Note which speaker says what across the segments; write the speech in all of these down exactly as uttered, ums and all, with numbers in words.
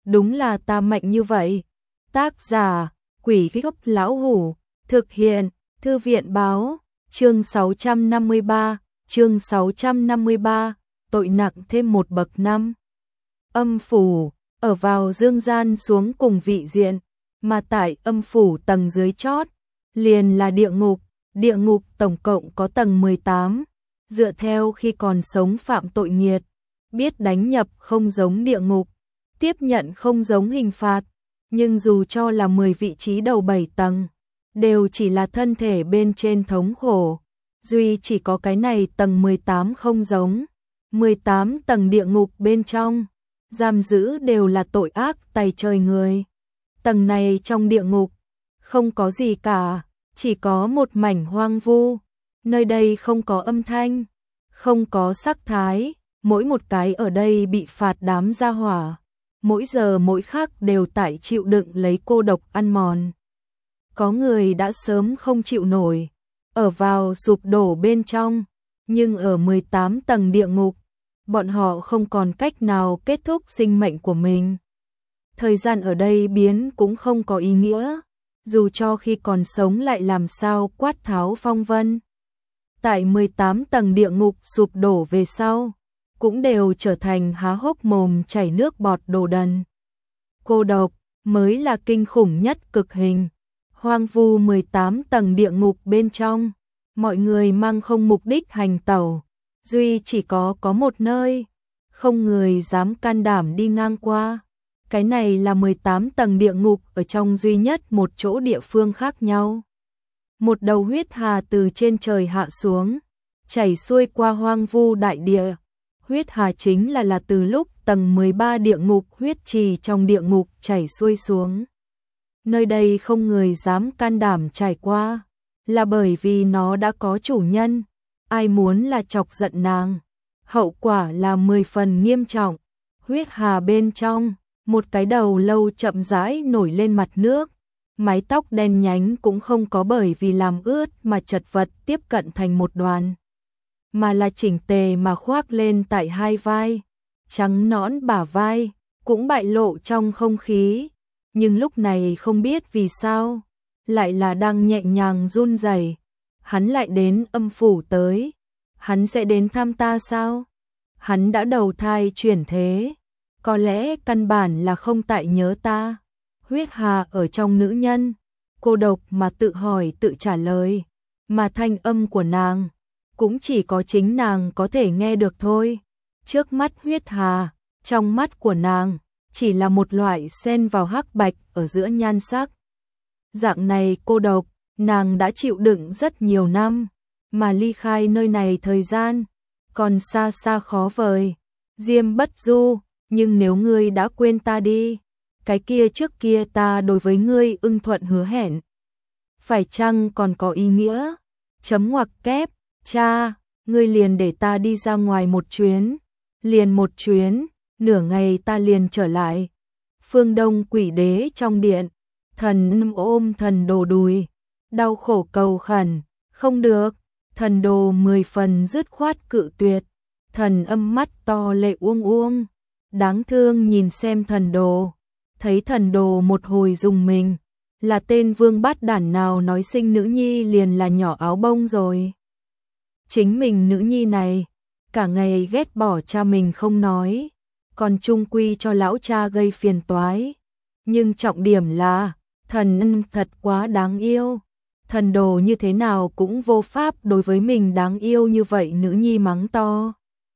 Speaker 1: đúng là ta mạnh như vậy. Tác giả, Quỷ Gốc Lão Hủ, thực hiện, Thư viện báo, chương sáu trăm năm mươi ba, chương sáu trăm năm mươi ba, tội nặng thêm một bậc năm. Âm phủ, ở vào dương gian xuống cùng vị diện, mà tại âm phủ tầng dưới chót, liền là địa ngục, địa ngục tổng cộng có tầng mười tám, dựa theo khi còn sống phạm tội nghiệt, biết đánh nhập không giống địa ngục, tiếp nhận không giống hình phạt, nhưng dù cho là mười vị trí đầu bảy tầng, đều chỉ là thân thể bên trên thống khổ, duy chỉ có cái này tầng mười tám không giống, mười tám tầng địa ngục bên trong, giam giữ đều là tội ác tày trời người. Tầng này trong địa ngục, không có gì cả, chỉ có một mảnh hoang vu, nơi đây không có âm thanh, không có sắc thái, mỗi một cái ở đây bị phạt đám gia hỏa, mỗi giờ mỗi khắc đều tại chịu đựng lấy cô độc ăn mòn. Có người đã sớm không chịu nổi, ở vào sụp đổ bên trong, nhưng ở mười tám tầng địa ngục, bọn họ không còn cách nào kết thúc sinh mệnh của mình. Thời gian ở đây biến cũng không có ý nghĩa, dù cho khi còn sống lại làm sao quát tháo phong vân. Tại mười tám tầng địa ngục sụp đổ về sau, cũng đều trở thành há hốc mồm chảy nước bọt đồ đần. Cô độc mới là kinh khủng nhất cực hình. Hoang vu mười tám tầng địa ngục bên trong, mọi người mang không mục đích hành tẩu, duy chỉ có có một nơi, không người dám can đảm đi ngang qua. Cái này là mười tám tầng địa ngục ở trong duy nhất một chỗ địa phương khác nhau. Một đầu huyết hà từ trên trời hạ xuống, chảy xuôi qua hoang vu đại địa. Huyết hà chính là là từ lúc tầng mười ba địa ngục huyết trì trong địa ngục chảy xuôi xuống. Nơi đây không người dám can đảm trải qua, là bởi vì nó đã có chủ nhân, ai muốn là chọc giận nàng. Hậu quả là mười phần nghiêm trọng. Huyết hà bên trong, một cái đầu lâu chậm rãi nổi lên mặt nước, mái tóc đen nhánh cũng không có bởi vì làm ướt mà chật vật tiếp cận thành một đoàn, mà là chỉnh tề mà khoác lên tại hai vai, trắng nõn bả vai, cũng bại lộ trong không khí, nhưng lúc này không biết vì sao, lại là đang nhẹ nhàng run rẩy. Hắn lại đến âm phủ tới, hắn sẽ đến thăm ta sao? Hắn đã đầu thai chuyển thế, có lẽ căn bản là không tại nhớ ta. Huyết hà ở trong nữ nhân, cô độc mà tự hỏi tự trả lời, mà thanh âm của nàng cũng chỉ có chính nàng có thể nghe được thôi. Trước mắt huyết hà, trong mắt của nàng chỉ là một loại xen vào hắc bạch ở giữa nhan sắc. Dạng này cô độc, nàng đã chịu đựng rất nhiều năm, mà ly khai nơi này thời gian còn xa xa khó vời. Diêm Bất Du, nhưng nếu ngươi đã quên ta đi, cái kia trước kia ta đối với ngươi ưng thuận hứa hẹn, phải chăng còn có ý nghĩa? Chấm ngoặc kép, cha, ngươi liền để ta đi ra ngoài một chuyến, liền một chuyến, nửa ngày ta liền trở lại. Phương Đông Quỷ Đế trong điện, thần ôm thần đồ đùi, đau khổ cầu khẩn, không được, thần đồ mười phần dứt khoát cự tuyệt. Thần âm mắt to lệ uông uông, đáng thương nhìn xem thần đồ, thấy thần đồ một hồi dùng mình, là tên vương bát đản nào nói sinh nữ nhi liền là nhỏ áo bông rồi. Chính mình nữ nhi này, cả ngày ghét bỏ cha mình không nói, còn chung quy cho lão cha gây phiền toái. Nhưng trọng điểm là, thần ân thật quá đáng yêu. Thần đồ như thế nào cũng vô pháp đối với mình đáng yêu như vậy nữ nhi mắng to.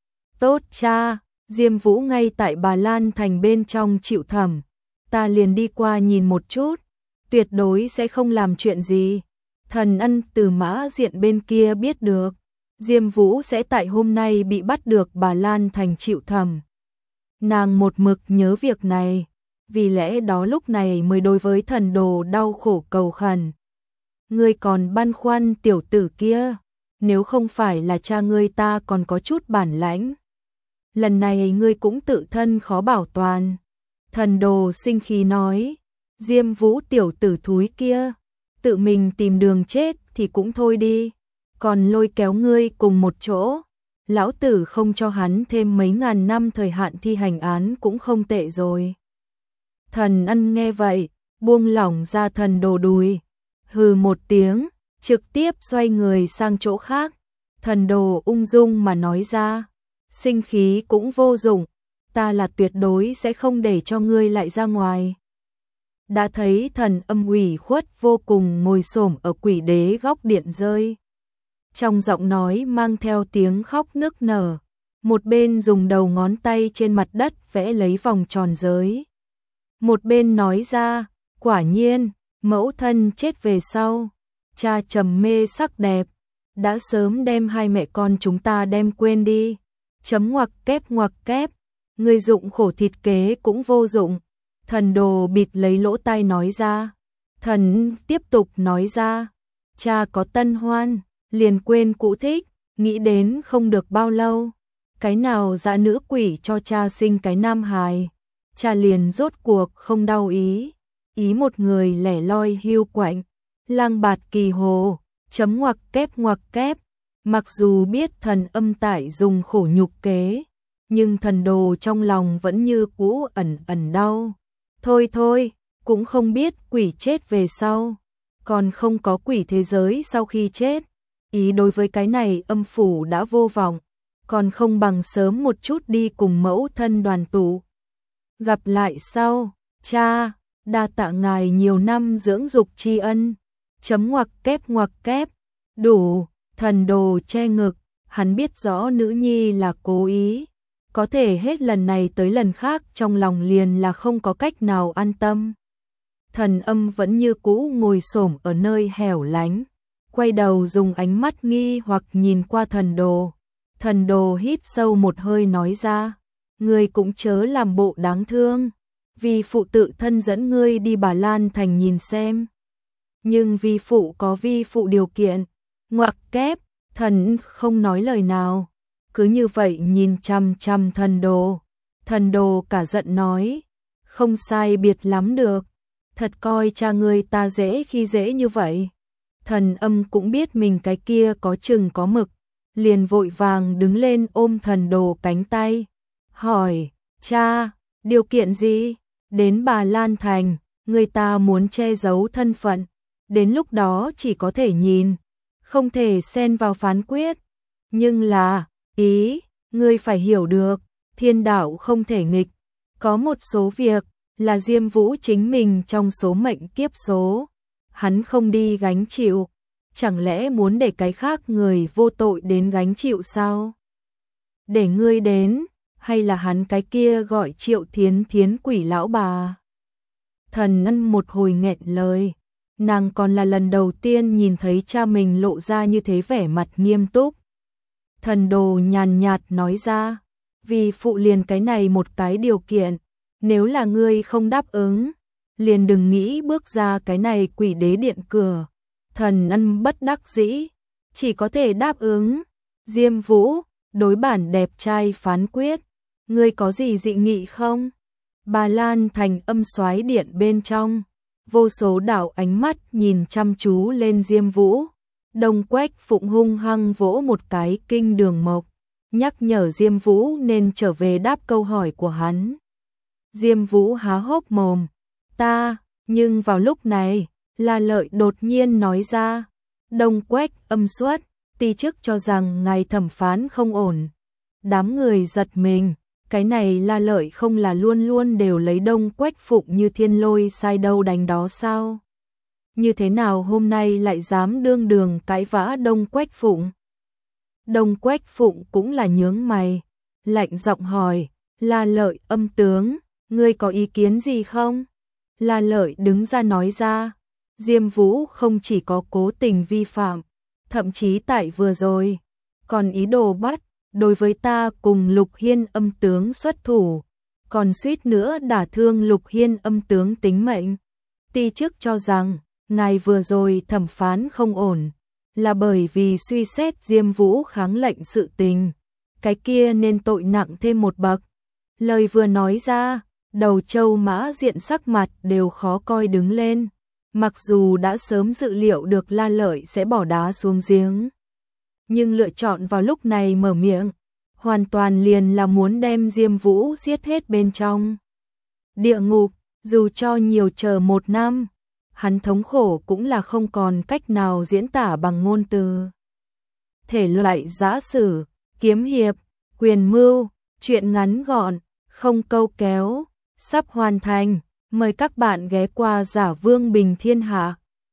Speaker 1: Tốt cha, Diêm Vũ ngay tại Bà Lan Thành bên trong chịu thẩm, ta liền đi qua nhìn một chút, tuyệt đối sẽ không làm chuyện gì. Thần ân từ Mã Diện bên kia biết được, Diêm Vũ sẽ tại hôm nay bị bắt được Bà Lan Thành chịu thẩm. Nàng một mực nhớ việc này, vì lẽ đó lúc này mới đối với thần đồ đau khổ cầu khẩn. Ngươi còn băn khoăn tiểu tử kia, nếu không phải là cha ngươi ta còn có chút bản lãnh, lần này ngươi cũng tự thân khó bảo toàn. Thần đồ sinh khí nói, Diêm Vũ tiểu tử thúi kia, tự mình tìm đường chết thì cũng thôi đi, còn lôi kéo ngươi cùng một chỗ, lão tử không cho hắn thêm mấy ngàn năm thời hạn thi hành án cũng không tệ rồi. Thần Ân nghe vậy, buông lỏng ra Thần Đồ đùi, hừ một tiếng, trực tiếp xoay người sang chỗ khác. Thần Đồ ung dung mà nói ra, sinh khí cũng vô dụng, ta là tuyệt đối sẽ không để cho ngươi lại ra ngoài. Đã thấy Thần Âm ủy khuất vô cùng ngồi xổm ở quỷ đế góc điện rơi. Trong giọng nói mang theo tiếng khóc nức nở, một bên dùng đầu ngón tay trên mặt đất vẽ lấy vòng tròn giới. Một bên nói ra, quả nhiên, mẫu thân chết về sau, cha trầm mê sắc đẹp, đã sớm đem hai mẹ con chúng ta đem quên đi. Chấm ngoặc kép ngoặc kép, người dụng khổ thịt kế cũng vô dụng. Thần Đồ bịt lấy lỗ tai nói ra. Thần tiếp tục nói ra, cha có tân hoan, liền quên cũ thích, nghĩ đến không được bao lâu. Cái nào dã nữ quỷ cho cha sinh cái nam hài, cha liền rốt cuộc không đau ý. Ý một người lẻ loi hiu quạnh, lang bạt kỳ hồ, chấm ngoặc kép ngoặc kép. Mặc dù biết Thần Âm tại dùng khổ nhục kế, nhưng Thần Đồ trong lòng vẫn như cũ ẩn ẩn đau. Thôi thôi, cũng không biết quỷ chết về sau, còn không có quỷ thế giới sau khi chết. Ý đối với cái này âm phủ đã vô vọng, còn không bằng sớm một chút đi cùng mẫu thân đoàn tụ. Gặp lại sau, cha, đa tạ ngài nhiều năm dưỡng dục tri ân. Chấm ngoặc kép ngoặc kép, đủ. Thần Đồ che ngực, hắn biết rõ nữ nhi là cố ý, có thể hết lần này tới lần khác trong lòng liền là không có cách nào an tâm. Thần Âm vẫn như cũ ngồi xổm ở nơi hẻo lánh, quay đầu dùng ánh mắt nghi hoặc nhìn qua Thần Đồ. Thần Đồ hít sâu một hơi nói ra, ngươi cũng chớ làm bộ đáng thương, vì phụ tự thân dẫn ngươi đi Bà Lan Thành nhìn xem. Nhưng vi phụ có vi phụ điều kiện. Ngoặc kép, Thần không nói lời nào, cứ như vậy nhìn chăm chăm Thần Đồ. Thần Đồ cả giận nói, không sai biệt lắm được, thật coi cha ngươi ta dễ khi dễ như vậy. Thần Âm cũng biết mình cái kia có chừng có mực, liền vội vàng đứng lên ôm Thần Đồ cánh tay, hỏi, cha, điều kiện gì? Đến Bà Lan Thành, người ta muốn che giấu thân phận, đến lúc đó chỉ có thể nhìn, không thể xen vào phán quyết. Nhưng là, ý, ngươi phải hiểu được, thiên đạo không thể nghịch, có một số việc là Diêm Vũ chính mình trong số mệnh kiếp số, hắn không đi gánh chịu, chẳng lẽ muốn để cái khác người vô tội đến gánh chịu sao? Để ngươi đến, hay là hắn cái kia gọi Triệu Thiến Thiến quỷ lão bà? Thần Ân một hồi nghẹn lời, nàng còn là lần đầu tiên nhìn thấy cha mình lộ ra như thế vẻ mặt nghiêm túc. Thần Đồ nhàn nhạt nói ra, vì phụ liền cái này một cái điều kiện, nếu là ngươi không đáp ứng, liền đừng nghĩ bước ra cái này quỷ đế điện cửa. Thần Ân bất đắc dĩ, chỉ có thể đáp ứng. Diêm Vũ, đối bản đẹp trai phán quyết, ngươi có gì dị nghị không? Bà Lan Thành âm soái điện bên trong, vô số đảo ánh mắt nhìn chăm chú lên Diêm Vũ. Đông Quách Phụng hung hăng vỗ một cái kinh đường mộc, nhắc nhở Diêm Vũ nên trở về đáp câu hỏi của hắn. Diêm Vũ há hốc mồm, ta, nhưng vào lúc này, La Lợi đột nhiên nói ra, Đông Quách âm xuất, ti chức cho rằng ngài thẩm phán không ổn. Đám người giật mình, cái này La Lợi không là luôn luôn đều lấy Đông Quách Phụng như thiên lôi sai đâu đánh đó sao? Như thế nào hôm nay lại dám đương đường cãi vã Đông Quách Phụng? Đông Quách Phụng cũng là nhướng mày, lạnh giọng hỏi, La Lợi âm tướng, ngươi có ý kiến gì không? La Lợi đứng ra nói ra, Diêm Vũ không chỉ có cố tình vi phạm, thậm chí tại vừa rồi, còn ý đồ bắt, đối với ta cùng Lục Hiên âm tướng xuất thủ, còn suýt nữa đả thương Lục Hiên âm tướng tính mệnh. Ti chức cho rằng, ngài vừa rồi thẩm phán không ổn, là bởi vì suy xét Diêm Vũ kháng lệnh sự tình, cái kia nên tội nặng thêm một bậc. Lời vừa nói ra, đầu Châu Mã Diện sắc mặt đều khó coi đứng lên, mặc dù đã sớm dự liệu được La Lợi sẽ bỏ đá xuống giếng, nhưng lựa chọn vào lúc này mở miệng, hoàn toàn liền là muốn đem Diêm Vũ giết hết bên trong địa ngục. Dù cho nhiều chờ một năm, hắn thống khổ cũng là không còn cách nào diễn tả bằng ngôn từ. Thể loại giã sử, kiếm hiệp, quyền mưu, truyện ngắn gọn, không câu kéo, sắp hoàn thành. Mời các bạn ghé qua Giả Vương Bình Thiên Hạ.